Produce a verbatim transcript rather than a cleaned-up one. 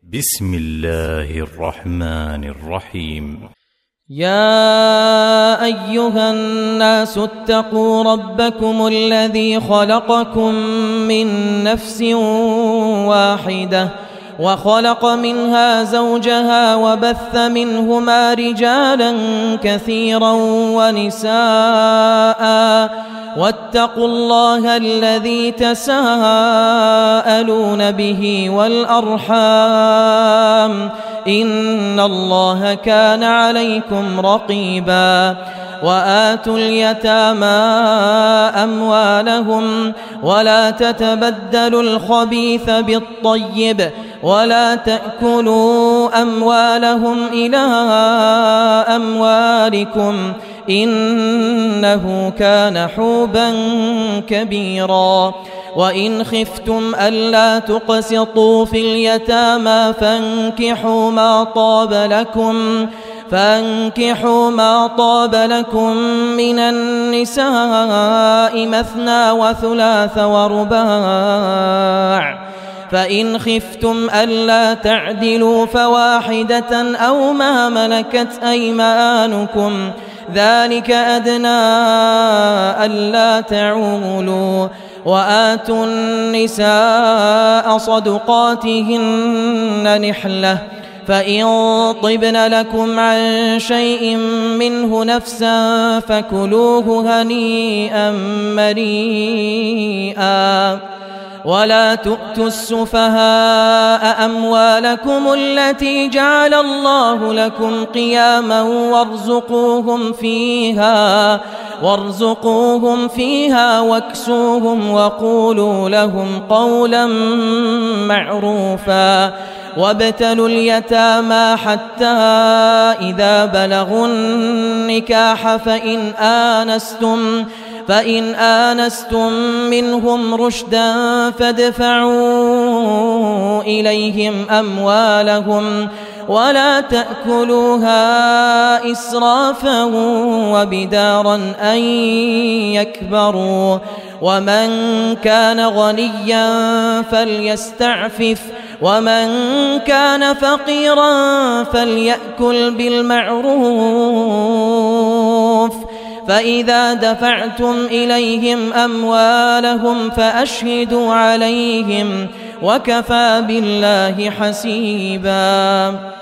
بسم الله الرحمن الرحيم. يا أيها الناس اتقوا ربكم الذي خلقكم من نفس واحدة وخلق منها زوجها وبث منهما رجالا كثيرا ونساء واتقوا الله الذي تساءلون به والأرحام إن الله كان عليكم رقيبا. وآتوا اليتامى أموالهم ولا تتبدلوا الخبيث بالطيب ولا تأكلوا أموالهم إلى أموالكم إنه كان حوبا كبيرا. وإن خفتم ألا تقسطوا في اليتامى فانكحوا ما طاب لكم فانكحوا ما طاب لكم من النساء مثنى وثلاث ورباع، فإن خفتم ألا تعدلوا فواحدة أو ما ملكت أيمانكم ذلك أدنى ألا تعولوا. وآتوا النساء صدقاتهن نحلة فإن طبن لكم عن شيء منه نفسا فكلوه هنيئا مريئا. ولا تؤتوا السفهاء أموالكم التي جعل الله لكم قياما وارزقوهم فيها وارزقوهم فيها واكسوهم وقولوا لهم قولا معروفا. وابتلوا اليتامى حتى إذا بلغوا النكاح فإن آنستم فإن آنستم منهم رشدا فادفعوا إليهم أموالهم ولا تأكلوها إسرافا وبدارا أن يكبروا. ومن كان غنيا فليستعفف ومن كان فقيرا فليأكل بالمعروف. فإذا دفعتم إليهم أموالهم فأشهدوا عليهم وكفى بالله حسيبا.